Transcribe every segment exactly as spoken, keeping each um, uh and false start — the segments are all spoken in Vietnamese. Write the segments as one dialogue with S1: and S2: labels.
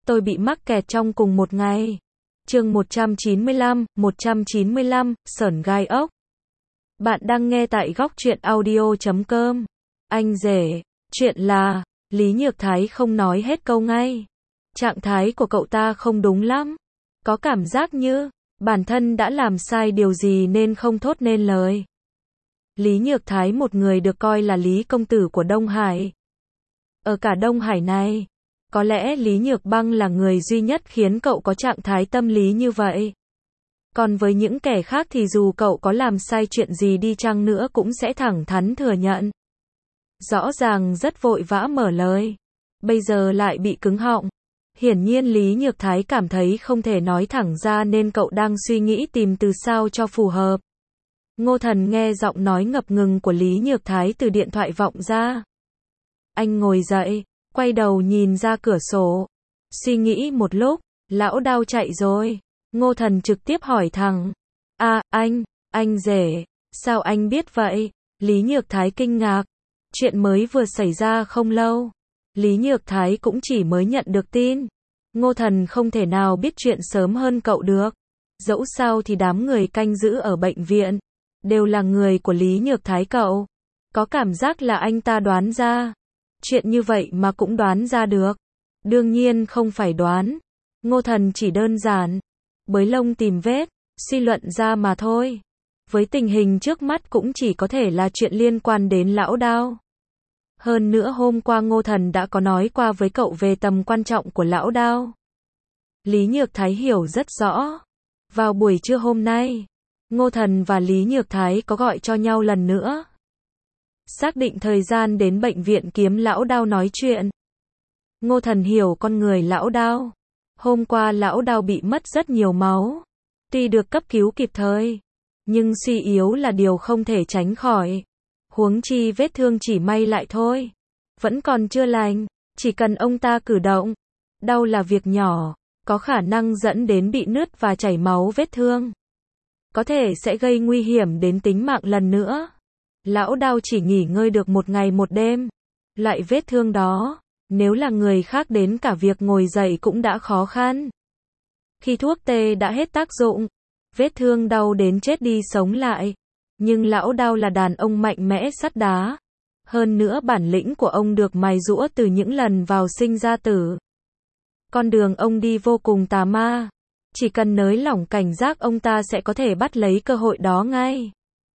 S1: tôi bị mắc kẹt trong cùng một ngày. Chương một trăm chín mươi lăm, một trăm chín mươi lăm, sởn gai ốc. Bạn đang nghe tại góc truyện audio chấm com. Anh rể, chuyện là, Lý Nhược Thái không nói hết câu ngay. Trạng thái của cậu ta không đúng lắm. Có cảm giác như, bản thân đã làm sai điều gì nên không thốt nên lời. Lý Nhược Thái một người được coi là Lý công tử của Đông Hải. Ở cả Đông Hải này, có lẽ Lý Nhược Băng là người duy nhất khiến cậu có trạng thái tâm lý như vậy. Còn với những kẻ khác thì dù cậu có làm sai chuyện gì đi chăng nữa cũng sẽ thẳng thắn thừa nhận. Rõ ràng rất vội vã mở lời, bây giờ lại bị cứng họng. Hiển nhiên Lý Nhược Thái cảm thấy không thể nói thẳng ra nên cậu đang suy nghĩ tìm từ sao cho phù hợp. Ngô Thần nghe giọng nói ngập ngừng của Lý Nhược Thái từ điện thoại vọng ra. Anh ngồi dậy, quay đầu nhìn ra cửa sổ. Suy nghĩ một lúc, lão Đao chạy rồi. Ngô Thần trực tiếp hỏi thẳng. À, anh, anh rể, sao anh biết vậy? Lý Nhược Thái kinh ngạc. Chuyện mới vừa xảy ra không lâu. Lý Nhược Thái cũng chỉ mới nhận được tin. Ngô Thần không thể nào biết chuyện sớm hơn cậu được. Dẫu sao thì đám người canh giữ ở bệnh viện đều là người của Lý Nhược Thái cậu. Có cảm giác là anh ta đoán ra. Chuyện như vậy mà cũng đoán ra được. Đương nhiên không phải đoán. Ngô Thần chỉ đơn giản bới lông tìm vết, suy luận ra mà thôi. Với tình hình trước mắt cũng chỉ có thể là chuyện liên quan đến lão Đao. Hơn nữa hôm qua Ngô Thần đã có nói qua với cậu về tầm quan trọng của lão Đao. Lý Nhược Thái hiểu rất rõ. Vào buổi trưa hôm nay, Ngô Thần và Lý Nhược Thái có gọi cho nhau lần nữa. Xác định thời gian đến bệnh viện kiếm lão Đao nói chuyện. Ngô Thần hiểu con người lão Đao. Hôm qua lão Đao bị mất rất nhiều máu. Tuy được cấp cứu kịp thời, nhưng suy yếu là điều không thể tránh khỏi. Huống chi vết thương chỉ may lại thôi. Vẫn còn chưa lành, chỉ cần ông ta cử động. Đau là việc nhỏ, có khả năng dẫn đến bị nứt và chảy máu vết thương. Có thể sẽ gây nguy hiểm đến tính mạng lần nữa. Lão Đao chỉ nghỉ ngơi được một ngày một đêm. Loại vết thương đó, nếu là người khác đến cả việc ngồi dậy cũng đã khó khăn. Khi thuốc tê đã hết tác dụng, vết thương đau đến chết đi sống lại. Nhưng lão Đao là đàn ông mạnh mẽ sắt đá. Hơn nữa bản lĩnh của ông được mài giũa từ những lần vào sinh ra tử. Con đường ông đi vô cùng tà ma. Chỉ cần nới lỏng cảnh giác ông ta sẽ có thể bắt lấy cơ hội đó ngay.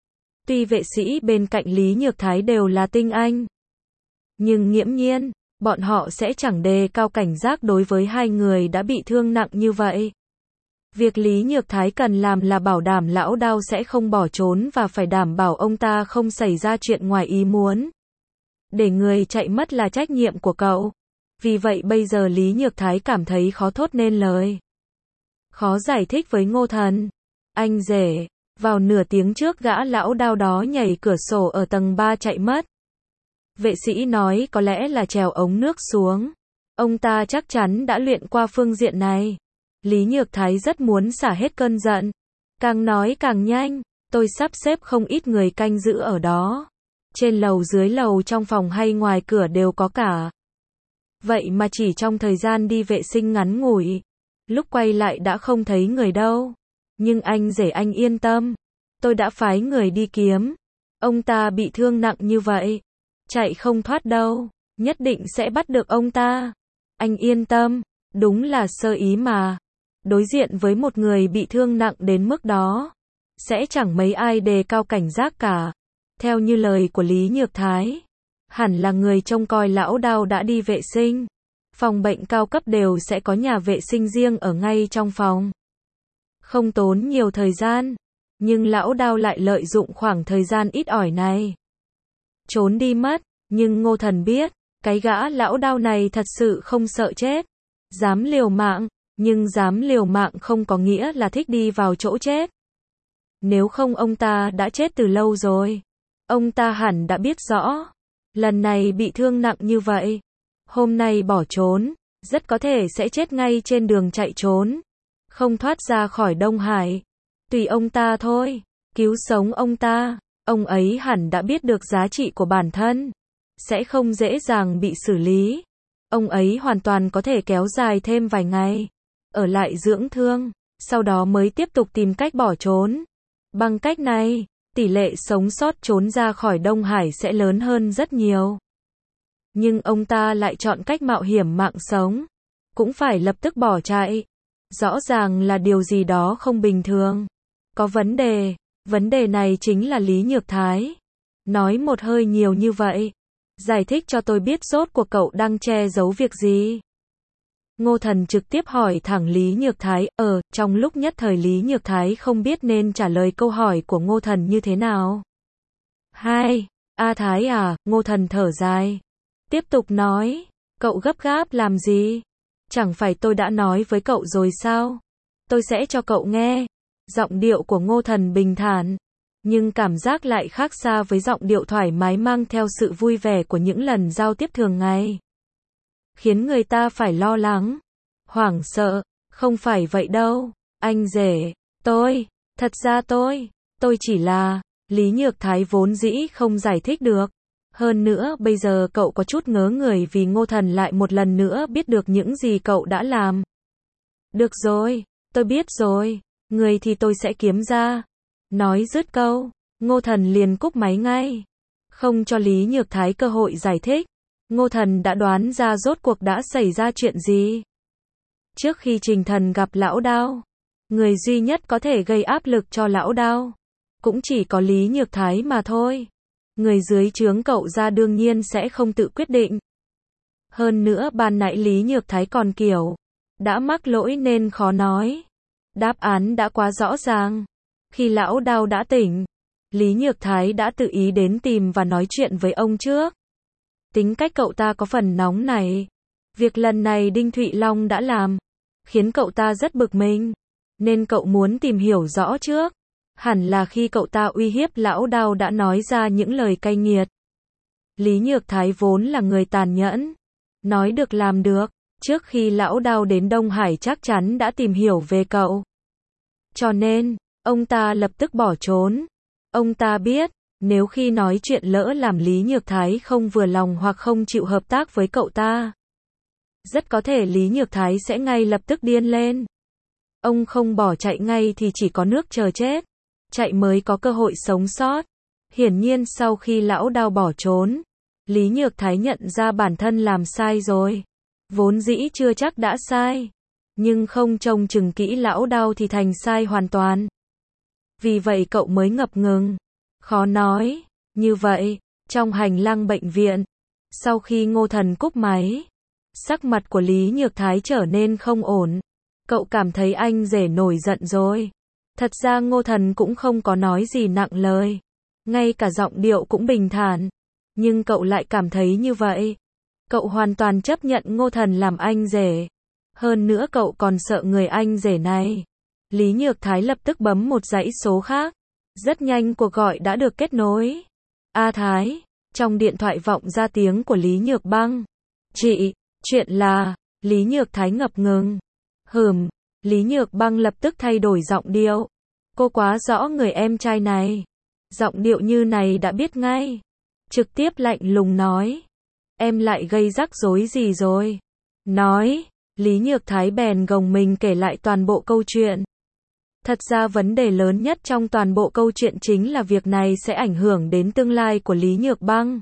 S1: Tuy vệ sĩ bên cạnh Lý Nhược Thái đều là tinh anh, nhưng nghiễm nhiên, bọn họ sẽ chẳng đề cao cảnh giác đối với hai người đã bị thương nặng như vậy. Việc Lý Nhược Thái cần làm là bảo đảm lão Đao sẽ không bỏ trốn và phải đảm bảo ông ta không xảy ra chuyện ngoài ý muốn. Để người chạy mất là trách nhiệm của cậu. Vì vậy bây giờ Lý Nhược Thái cảm thấy khó thốt nên lời. Khó giải thích với Ngô Thần. Anh rể, vào nửa tiếng trước gã lão Đao đó nhảy cửa sổ ở tầng ba chạy mất. Vệ sĩ nói có lẽ là trèo ống nước xuống. Ông ta chắc chắn đã luyện qua phương diện này. Lý Nhược Thái rất muốn xả hết cơn giận. Càng nói càng nhanh, tôi sắp xếp không ít người canh giữ ở đó. Trên lầu dưới lầu trong phòng hay ngoài cửa đều có cả. Vậy mà chỉ trong thời gian đi vệ sinh ngắn ngủi, lúc quay lại đã không thấy người đâu. Nhưng anh rể anh yên tâm. Tôi đã phái người đi kiếm. Ông ta bị thương nặng như vậy. Chạy không thoát đâu. Nhất định sẽ bắt được ông ta. Anh yên tâm. Đúng là sơ ý mà. Đối diện với một người bị thương nặng đến mức đó, sẽ chẳng mấy ai đề cao cảnh giác cả. Theo như lời của Lý Nhược Thái, hẳn là người trông coi lão Đao đã đi vệ sinh. Phòng bệnh cao cấp đều sẽ có nhà vệ sinh riêng ở ngay trong phòng. Không tốn nhiều thời gian, nhưng lão Đao lại lợi dụng khoảng thời gian ít ỏi này. Trốn đi mất, nhưng Ngô Thần biết, cái gã lão Đao này thật sự không sợ chết. Dám liều mạng, nhưng dám liều mạng không có nghĩa là thích đi vào chỗ chết. Nếu không ông ta đã chết từ lâu rồi. Ông ta hẳn đã biết rõ. Lần này bị thương nặng như vậy. Hôm nay bỏ trốn, rất có thể sẽ chết ngay trên đường chạy trốn. Không thoát ra khỏi Đông Hải. Tùy ông ta thôi. Cứu sống ông ta. Ông ấy hẳn đã biết được giá trị của bản thân. Sẽ không dễ dàng bị xử lý. Ông ấy hoàn toàn có thể kéo dài thêm vài ngày, ở lại dưỡng thương, sau đó mới tiếp tục tìm cách bỏ trốn. Bằng cách này, tỷ lệ sống sót trốn ra khỏi Đông Hải sẽ lớn hơn rất nhiều. Nhưng ông ta lại chọn cách mạo hiểm mạng sống, cũng phải lập tức bỏ chạy. Rõ ràng là điều gì đó không bình thường. Có vấn đề, vấn đề này chính là Lý Nhược Thái. Nói một hơi nhiều như vậy. Giải thích cho tôi biết rốt cuộc cậu đang che giấu việc gì. Ngô Thần trực tiếp hỏi thẳng Lý Nhược Thái, ờ, trong lúc nhất thời Lý Nhược Thái không biết nên trả lời câu hỏi của Ngô Thần như thế nào. Hai, A Thái à, Ngô Thần thở dài. Tiếp tục nói, cậu gấp gáp làm gì? Chẳng phải tôi đã nói với cậu rồi sao? Tôi sẽ cho cậu nghe. Giọng điệu của Ngô Thần bình thản, nhưng cảm giác lại khác xa với giọng điệu thoải mái mang theo sự vui vẻ của những lần giao tiếp thường ngày. Khiến người ta phải lo lắng, hoảng sợ, không phải vậy đâu, anh rể, tôi, thật ra tôi, tôi chỉ là, Lý Nhược Thái vốn dĩ không giải thích được. Hơn nữa bây giờ cậu có chút ngớ người vì Ngô Thần lại một lần nữa biết được những gì cậu đã làm. Được rồi, tôi biết rồi, người thì tôi sẽ kiếm ra. Nói dứt câu, Ngô Thần liền cúp máy ngay. Không cho Lý Nhược Thái cơ hội giải thích. Ngô Thần đã đoán ra rốt cuộc đã xảy ra chuyện gì. Trước khi Trình Thần gặp Lão Đao, người duy nhất có thể gây áp lực cho Lão Đao cũng chỉ có Lý Nhược Thái mà thôi. Người dưới trướng cậu ra đương nhiên sẽ không tự quyết định. Hơn nữa ban nãy Lý Nhược Thái còn kiểu đã mắc lỗi nên khó nói. Đáp án đã quá rõ ràng. Khi Lão Đao đã tỉnh, Lý Nhược Thái đã tự ý đến tìm và nói chuyện với ông trước. Tính cách cậu ta có phần nóng này. Việc lần này Đinh Thụy Long đã làm khiến cậu ta rất bực mình, nên cậu muốn tìm hiểu rõ trước. Hẳn là khi cậu ta uy hiếp Lão Đao đã nói ra những lời cay nghiệt. Lý Nhược Thái vốn là người tàn nhẫn, nói được làm được. Trước khi Lão Đao đến Đông Hải chắc chắn đã tìm hiểu về cậu. Cho nên, ông ta lập tức bỏ trốn. Ông ta biết, nếu khi nói chuyện lỡ làm Lý Nhược Thái không vừa lòng hoặc không chịu hợp tác với cậu ta, rất có thể Lý Nhược Thái sẽ ngay lập tức điên lên. Ông không bỏ chạy ngay thì chỉ có nước chờ chết. Chạy mới có cơ hội sống sót. Hiển nhiên sau khi Lão Đao bỏ trốn, Lý Nhược Thái nhận ra bản thân làm sai rồi. Vốn dĩ chưa chắc đã sai, nhưng không trông chừng kỹ Lão Đao thì thành sai hoàn toàn. Vì vậy cậu mới ngập ngừng, khó nói. Như vậy, trong hành lang bệnh viện, sau khi Ngô Thần cúp máy, sắc mặt của Lý Nhược Thái trở nên không ổn. Cậu cảm thấy anh rể nổi giận rồi. Thật ra Ngô Thần cũng không có nói gì nặng lời, ngay cả giọng điệu cũng bình thản. Nhưng cậu lại cảm thấy như vậy. Cậu hoàn toàn chấp nhận Ngô Thần làm anh rể. Hơn nữa cậu còn sợ người anh rể này. Lý Nhược Thái lập tức bấm một dãy số khác. Rất nhanh cuộc gọi đã được kết nối. A Thái, trong điện thoại vọng ra tiếng của Lý Nhược Băng. Chị, chuyện là, Lý Nhược Thái ngập ngừng. Hừm, Lý Nhược Băng lập tức thay đổi giọng điệu. Cô quá rõ người em trai này. Giọng điệu như này đã biết ngay. Trực tiếp lạnh lùng nói. Em lại gây rắc rối gì rồi? Nói, Lý Nhược Thái bèn gồng mình kể lại toàn bộ câu chuyện. Thật ra vấn đề lớn nhất trong toàn bộ câu chuyện chính là việc này sẽ ảnh hưởng đến tương lai của Lý Nhược Băng.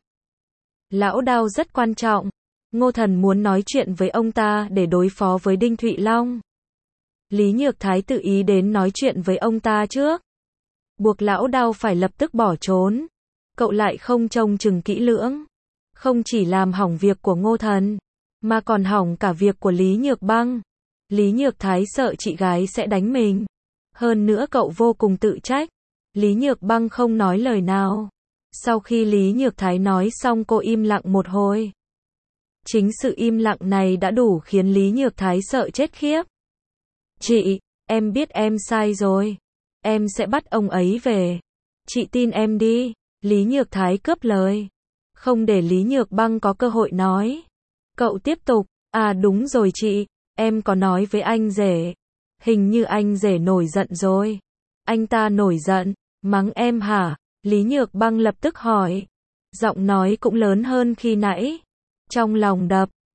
S1: Lão Đao rất quan trọng. Ngô Thần muốn nói chuyện với ông ta để đối phó với Đinh Thụy Long. Lý Nhược Thái tự ý đến nói chuyện với ông ta trước, buộc Lão Đao phải lập tức bỏ trốn. Cậu lại không trông chừng kỹ lưỡng, không chỉ làm hỏng việc của Ngô Thần, mà còn hỏng cả việc của Lý Nhược Băng. Lý Nhược Thái sợ chị gái sẽ đánh mình. Hơn nữa cậu vô cùng tự trách. Lý Nhược Băng không nói lời nào. Sau khi Lý Nhược Thái nói xong cô im lặng một hồi. Chính sự im lặng này đã đủ khiến Lý Nhược Thái sợ chết khiếp. Chị, em biết em sai rồi. Em sẽ bắt ông ấy về. Chị tin em đi. Lý Nhược Thái cướp lời. Không để Lý Nhược Băng có cơ hội nói. Cậu tiếp tục. À đúng rồi chị. Em có nói với anh rể. Hình như anh rể nổi giận rồi. Anh ta nổi giận. Mắng em hả? Lý Nhược Băng lập tức hỏi. Giọng nói cũng lớn hơn khi nãy. Trong lòng đập.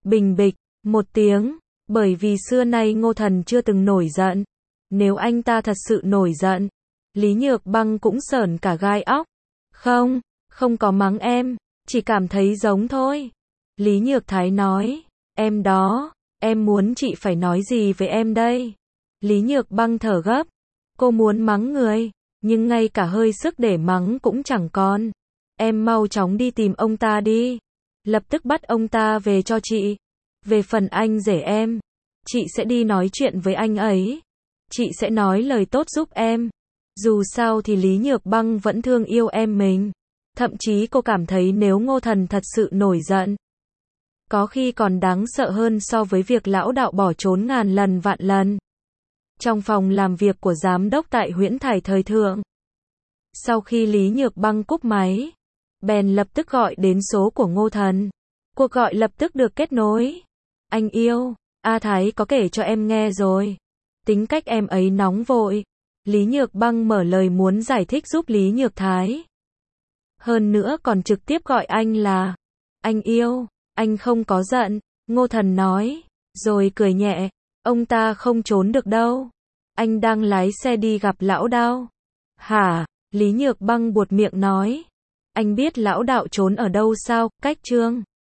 S1: Bình bịch, một tiếng, bởi vì xưa nay Ngô Thần chưa từng nổi giận. Nếu anh ta thật sự nổi giận, Lý Nhược Băng cũng sởn cả gai óc. Không, không có mắng em, chỉ cảm thấy giống thôi. Lý Nhược Thái nói, em đó, em muốn chị phải nói gì với em đây? Lý Nhược Băng thở gấp, cô muốn mắng người, nhưng ngay cả hơi sức để mắng cũng chẳng còn. Em mau chóng đi tìm ông ta đi, lập tức bắt ông ta về cho chị. Về phần anh rể em, chị sẽ đi nói chuyện với anh ấy. Chị sẽ nói lời tốt giúp em. Dù sao thì Lý Nhược Băng vẫn thương yêu em mình. Thậm chí cô cảm thấy nếu Ngô Thần thật sự nổi giận, có khi còn đáng sợ hơn so với việc lão đạo bỏ trốn ngàn lần vạn lần. Trong phòng làm việc của giám đốc tại Huyễn Thải Thời Thượng, sau khi Lý Nhược Băng cúp máy, bèn lập tức gọi đến số của Ngô Thần. Cuộc gọi lập tức được kết nối. Anh yêu, A Thái có kể cho em nghe rồi. Tính cách em ấy nóng vội. Lý Nhược Băng mở lời muốn giải thích giúp Lý Nhược Thái. Hơn nữa còn trực tiếp gọi anh là anh yêu, anh không có giận, Ngô Thần nói, rồi cười nhẹ, ông ta không trốn được đâu. Anh đang lái xe đi gặp lão đạo. Hả? Lý Nhược Băng buột miệng nói. Anh biết lão đạo trốn ở đâu sao? Cách Trương